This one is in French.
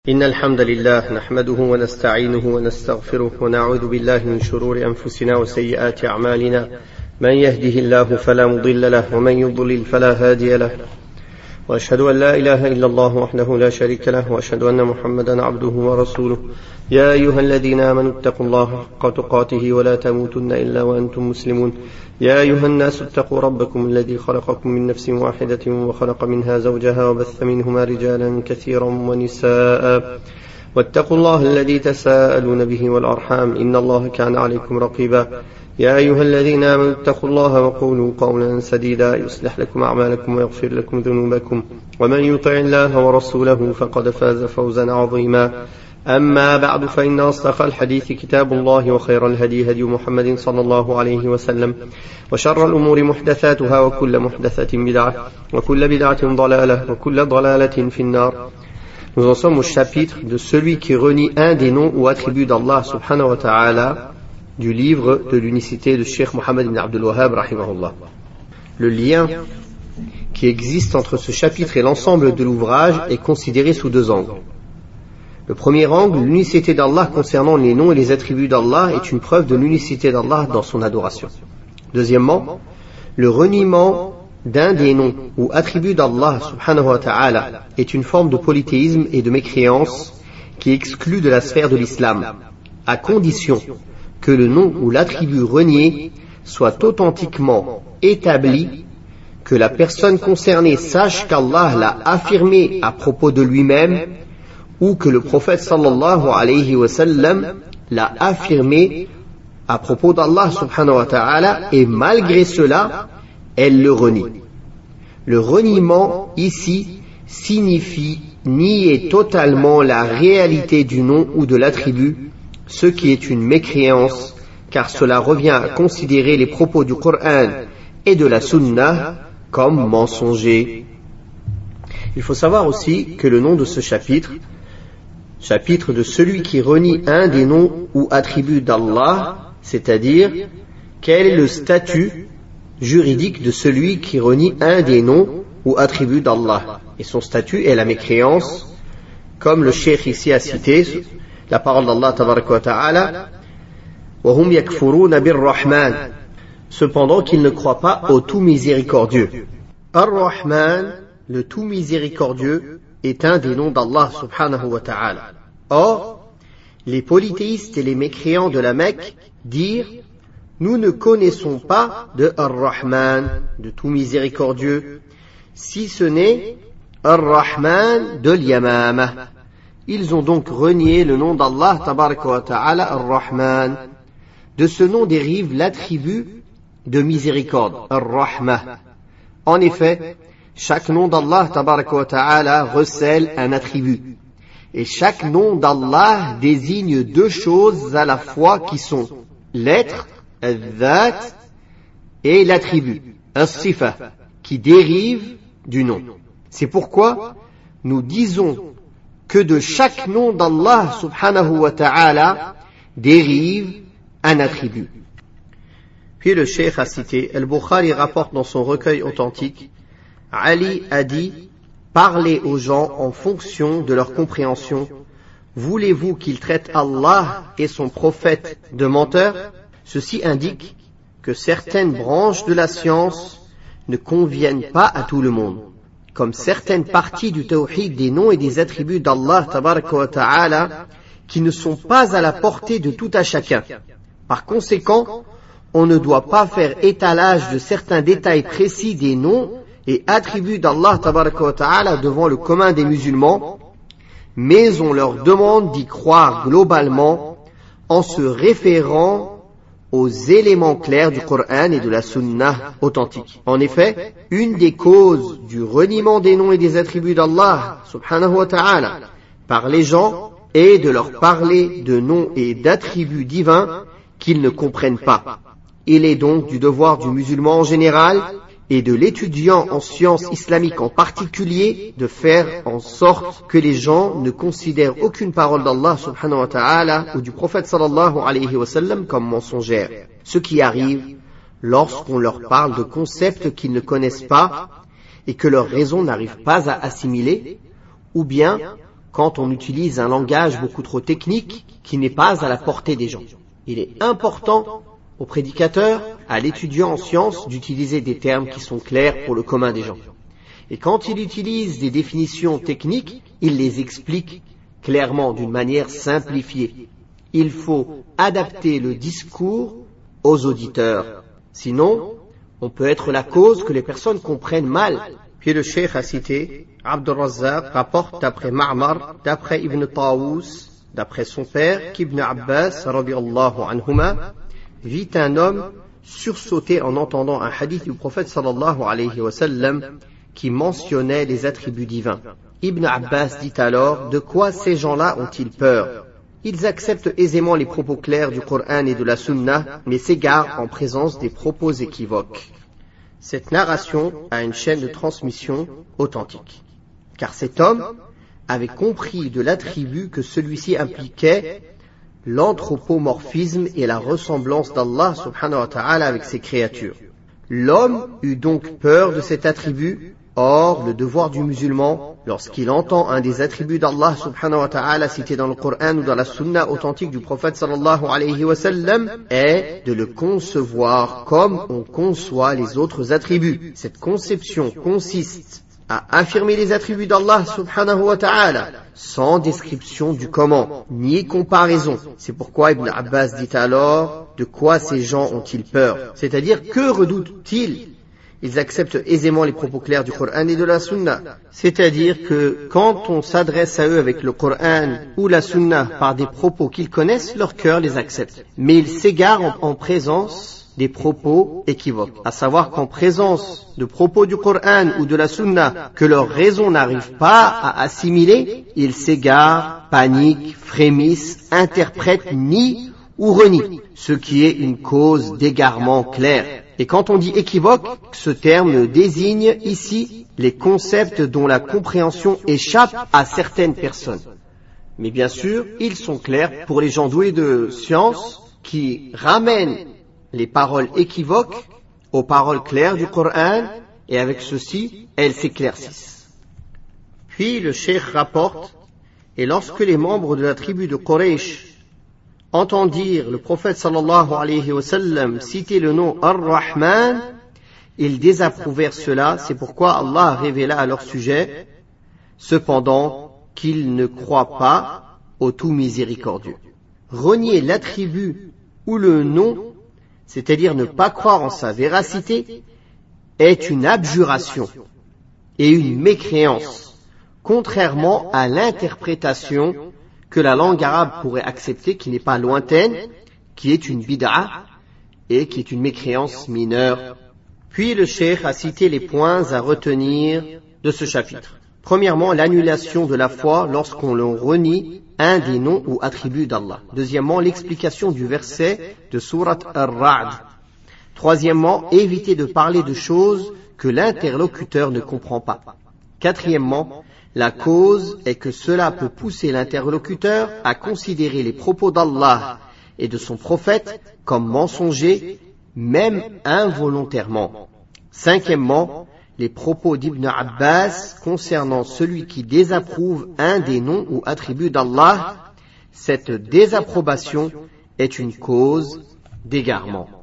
إن الحمد لله نحمده ونستعينه ونستغفره ونعوذ بالله من شرور أنفسنا وسيئات أعمالنا من يهده الله فلا مضل له ومن يضلل فلا هادي له وأشهد أن لا إله إلا الله وحده لا شريك له وأشهد أن محمدا عبده ورسوله يا أيها الذين آمنوا اتقوا الله حق تقاته ولا تموتن إلا وأنتم مسلمون يا أيها الناس اتقوا ربكم الذي خلقكم من نفس واحدة وخلق منها زوجها وبث منهما رجالا كثيرا ونساء واتقوا الله الذي تساءلون به والأرحام إن الله كان عليكم رقيبا يا أيها الذين آمنوا اتقوا الله وقولوا قولا سديدا يصلح لكم أعمالكم ويغفر لكم ذنوبكم ومن يطع الله ورسوله فقد فاز فوزا عظيما أما بعد فإن أصدق الحديث كتاب الله وخير الهدي هدي محمد صلى الله عليه وسلم وشر الأمور محدثاتها وكل محدثة بدعة وكل بدعة ضلالة وكل ضلالة في النار. Nous en sommes au chapitre de celui qui renie un des noms ou attributs d'Allah subhanahu wa ta'ala du livre de l'unicité de Cheikh Mohammed ibn Abdul Wahhab rahimahullah. Le lien qui existe entre ce chapitre et l'ensemble de l'ouvrage est considéré sous deux angles. Le premier angle, l'unicité d'Allah concernant les noms et les attributs d'Allah est une preuve de l'unicité d'Allah dans son adoration. Deuxièmement, le reniement d'un des noms ou attributs d'Allah subhanahu wa ta'ala est une forme de polythéisme et de mécréance qui exclut de la sphère de l'islam, à condition que le nom ou l'attribut renié soit authentiquement établi, que la personne concernée sache qu'Allah l'a affirmé à propos de lui-même ou que le prophète sallallahu alayhi wa sallam l'a affirmé à propos d'Allah subhanahu wa ta'ala et malgré cela, elle le renie. Le reniement ici signifie nier totalement la réalité du nom ou de l'attribut, ce qui est une mécréance, car cela revient à considérer les propos du Coran et de la Sunna comme mensongers. Il faut savoir aussi que le nom de ce chapitre de celui qui renie un des noms ou attributs d'Allah, c'est-à-dire quel est le statut juridique de celui qui renie un des noms ou attributs d'Allah. Et son statut est la mécréance, comme le cheikh ici a cité la parole d'Allah tabaraka wa ta'ala, وَهُمْ يَكْفُرُونَ بِالرَّحْمَنِ, cependant qu'ils ne croient pas au tout miséricordieux. Ar-Rahman, le tout miséricordieux, est un des noms d'Allah subhanahu wa ta'ala. Or, les polythéistes et les mécréants de la Mecque dirent: nous ne connaissons pas de Ar-Rahman, de tout miséricordieux, si ce n'est Ar-Rahman de l'Yamama. Ils ont donc renié le nom d'Allah tabaraka wa ta'ala Ar-Rahman. De ce nom dérive l'attribut de miséricorde, Ar-Rahma. En effet, chaque nom d'Allah tabaraka wa ta'ala recèle un attribut. Et chaque nom d'Allah désigne deux choses à la fois qui sont l'être, al-dhat, et l'attribut, as-sifa, qui dérive du nom. C'est pourquoi nous disons que de chaque nom d'Allah subhanahu wa ta'ala dérive un attribut. Puis le cheikh a cité, Al-Bukhari rapporte dans son recueil authentique, Ali a dit: parlez aux gens en fonction de leur compréhension. Voulez-vous qu'ils traitent Allah et son prophète de menteurs? Ceci indique que certaines branches de la science ne conviennent pas à tout le monde, comme certaines parties du tawhid des noms et des attributs d'Allah tabaraka wa ta'ala qui ne sont pas à la portée de tout à chacun. Par conséquent, on ne doit pas faire étalage de certains détails précis des noms et attributs d'Allah tabaraka wa ta'ala devant le commun des musulmans, mais on leur demande d'y croire globalement en se référant aux éléments clairs du Coran et de la Sunna authentique. En effet, une des causes du reniement des noms et des attributs d'Allah subhanahu wa ta'ala par les gens est de leur parler de noms et d'attributs divins qu'ils ne comprennent pas. Il est donc du devoir du musulman en général et de l'étudiant en sciences islamiques en particulier de faire en sorte que les gens ne considèrent aucune parole d'Allah subhanahu wa ta'ala ou du prophète sallallahu alayhi wa sallam comme mensongère. Ce qui arrive lorsqu'on leur parle de concepts qu'ils ne connaissent pas et que leur raison n'arrive pas à assimiler, ou bien quand on utilise un langage beaucoup trop technique qui n'est pas à la portée des gens. Il est important au prédicateur, à l'étudiant en sciences, d'utiliser des termes qui sont clairs pour le commun des gens. Et quand il utilise des définitions techniques, il les explique clairement, d'une manière simplifiée. Il faut adapter le discours aux auditeurs. Sinon, on peut être la cause que les personnes comprennent mal. Puis le cheikh a cité, Abd al-Razzaq rapporte d'après Ma'mar, d'après Ibn Tawus, d'après son père, qu'Ibn Abbas, radiyallahu anhuma, vit un homme sursauter en entendant un hadith du prophète sallallahu alayhi wa sallam qui mentionnait les attributs divins. Ibn Abbas dit alors, de quoi ces gens-là ont-ils peur? Ils acceptent aisément les propos clairs du Coran et de la Sunna, mais s'égarent en présence des propos équivoques. Cette narration a une chaîne de transmission authentique. Car cet homme avait compris de l'attribut que celui-ci impliquait l'anthropomorphisme et la ressemblance d'Allah subhanahu wa ta'ala avec ses créatures. L'homme eut donc peur de cet attribut. Or, le devoir du musulman, lorsqu'il entend un des attributs d'Allah subhanahu wa ta'ala cité dans le Coran ou dans la sunna authentique du prophète sallallahu alayhi wa sallam, est de le concevoir comme on conçoit les autres attributs. Cette conception consiste à affirmer les attributs d'Allah subhanahu wa ta'ala, sans description du comment, ni comparaison. C'est pourquoi Ibn Abbas dit alors, de quoi ces gens ont-ils peur? C'est-à-dire, que redoutent-ils? Ils acceptent aisément les propos clairs du Coran et de la Sunna. C'est-à-dire que quand on s'adresse à eux avec le Coran ou la Sunna par des propos qu'ils connaissent, leur cœur les accepte. Mais ils s'égarent en présence des propos équivoques. À savoir qu'en présence de propos du Coran ou de la Sunna que leur raison n'arrive pas à assimiler, ils s'égarent, paniquent, frémissent, interprètent, nient ou renient, ce qui est une cause d'égarement clair. Et quand on dit équivoque, ce terme désigne ici les concepts dont la compréhension échappe à certaines personnes. Mais bien sûr, ils sont clairs pour les gens doués de science qui ramènent les paroles équivoques aux paroles claires du Coran, et avec ceci, elles s'éclaircissent. Puis le cheikh rapporte, et lorsque les membres de la tribu de Quraysh entendirent le prophète sallallahu alayhi wa sallam citer le nom Ar-Rahman, ils désapprouvèrent cela, c'est pourquoi Allah révéla à leur sujet, cependant qu'ils ne croient pas au tout miséricordieux. Renier l'attribut ou le nom, c'est-à-dire ne pas croire en sa véracité, est une abjuration et une mécréance, contrairement à l'interprétation que la langue arabe pourrait accepter, qui n'est pas lointaine, qui est une bid'a et qui est une mécréance mineure. Puis le cheikh a cité les points à retenir de ce chapitre. Premièrement, l'annulation de la foi lorsqu'on renie un des noms ou attributs d'Allah. Deuxièmement, l'explication du verset de Surat Ar-Ra'd. Troisièmement, éviter de parler de choses que l'interlocuteur ne comprend pas. Quatrièmement, la cause est que cela peut pousser l'interlocuteur à considérer les propos d'Allah et de son prophète comme mensongers, même involontairement. Cinquièmement, les propos d'Ibn Abbas concernant celui qui désapprouve un des noms ou attributs d'Allah, cette désapprobation est une cause d'égarement.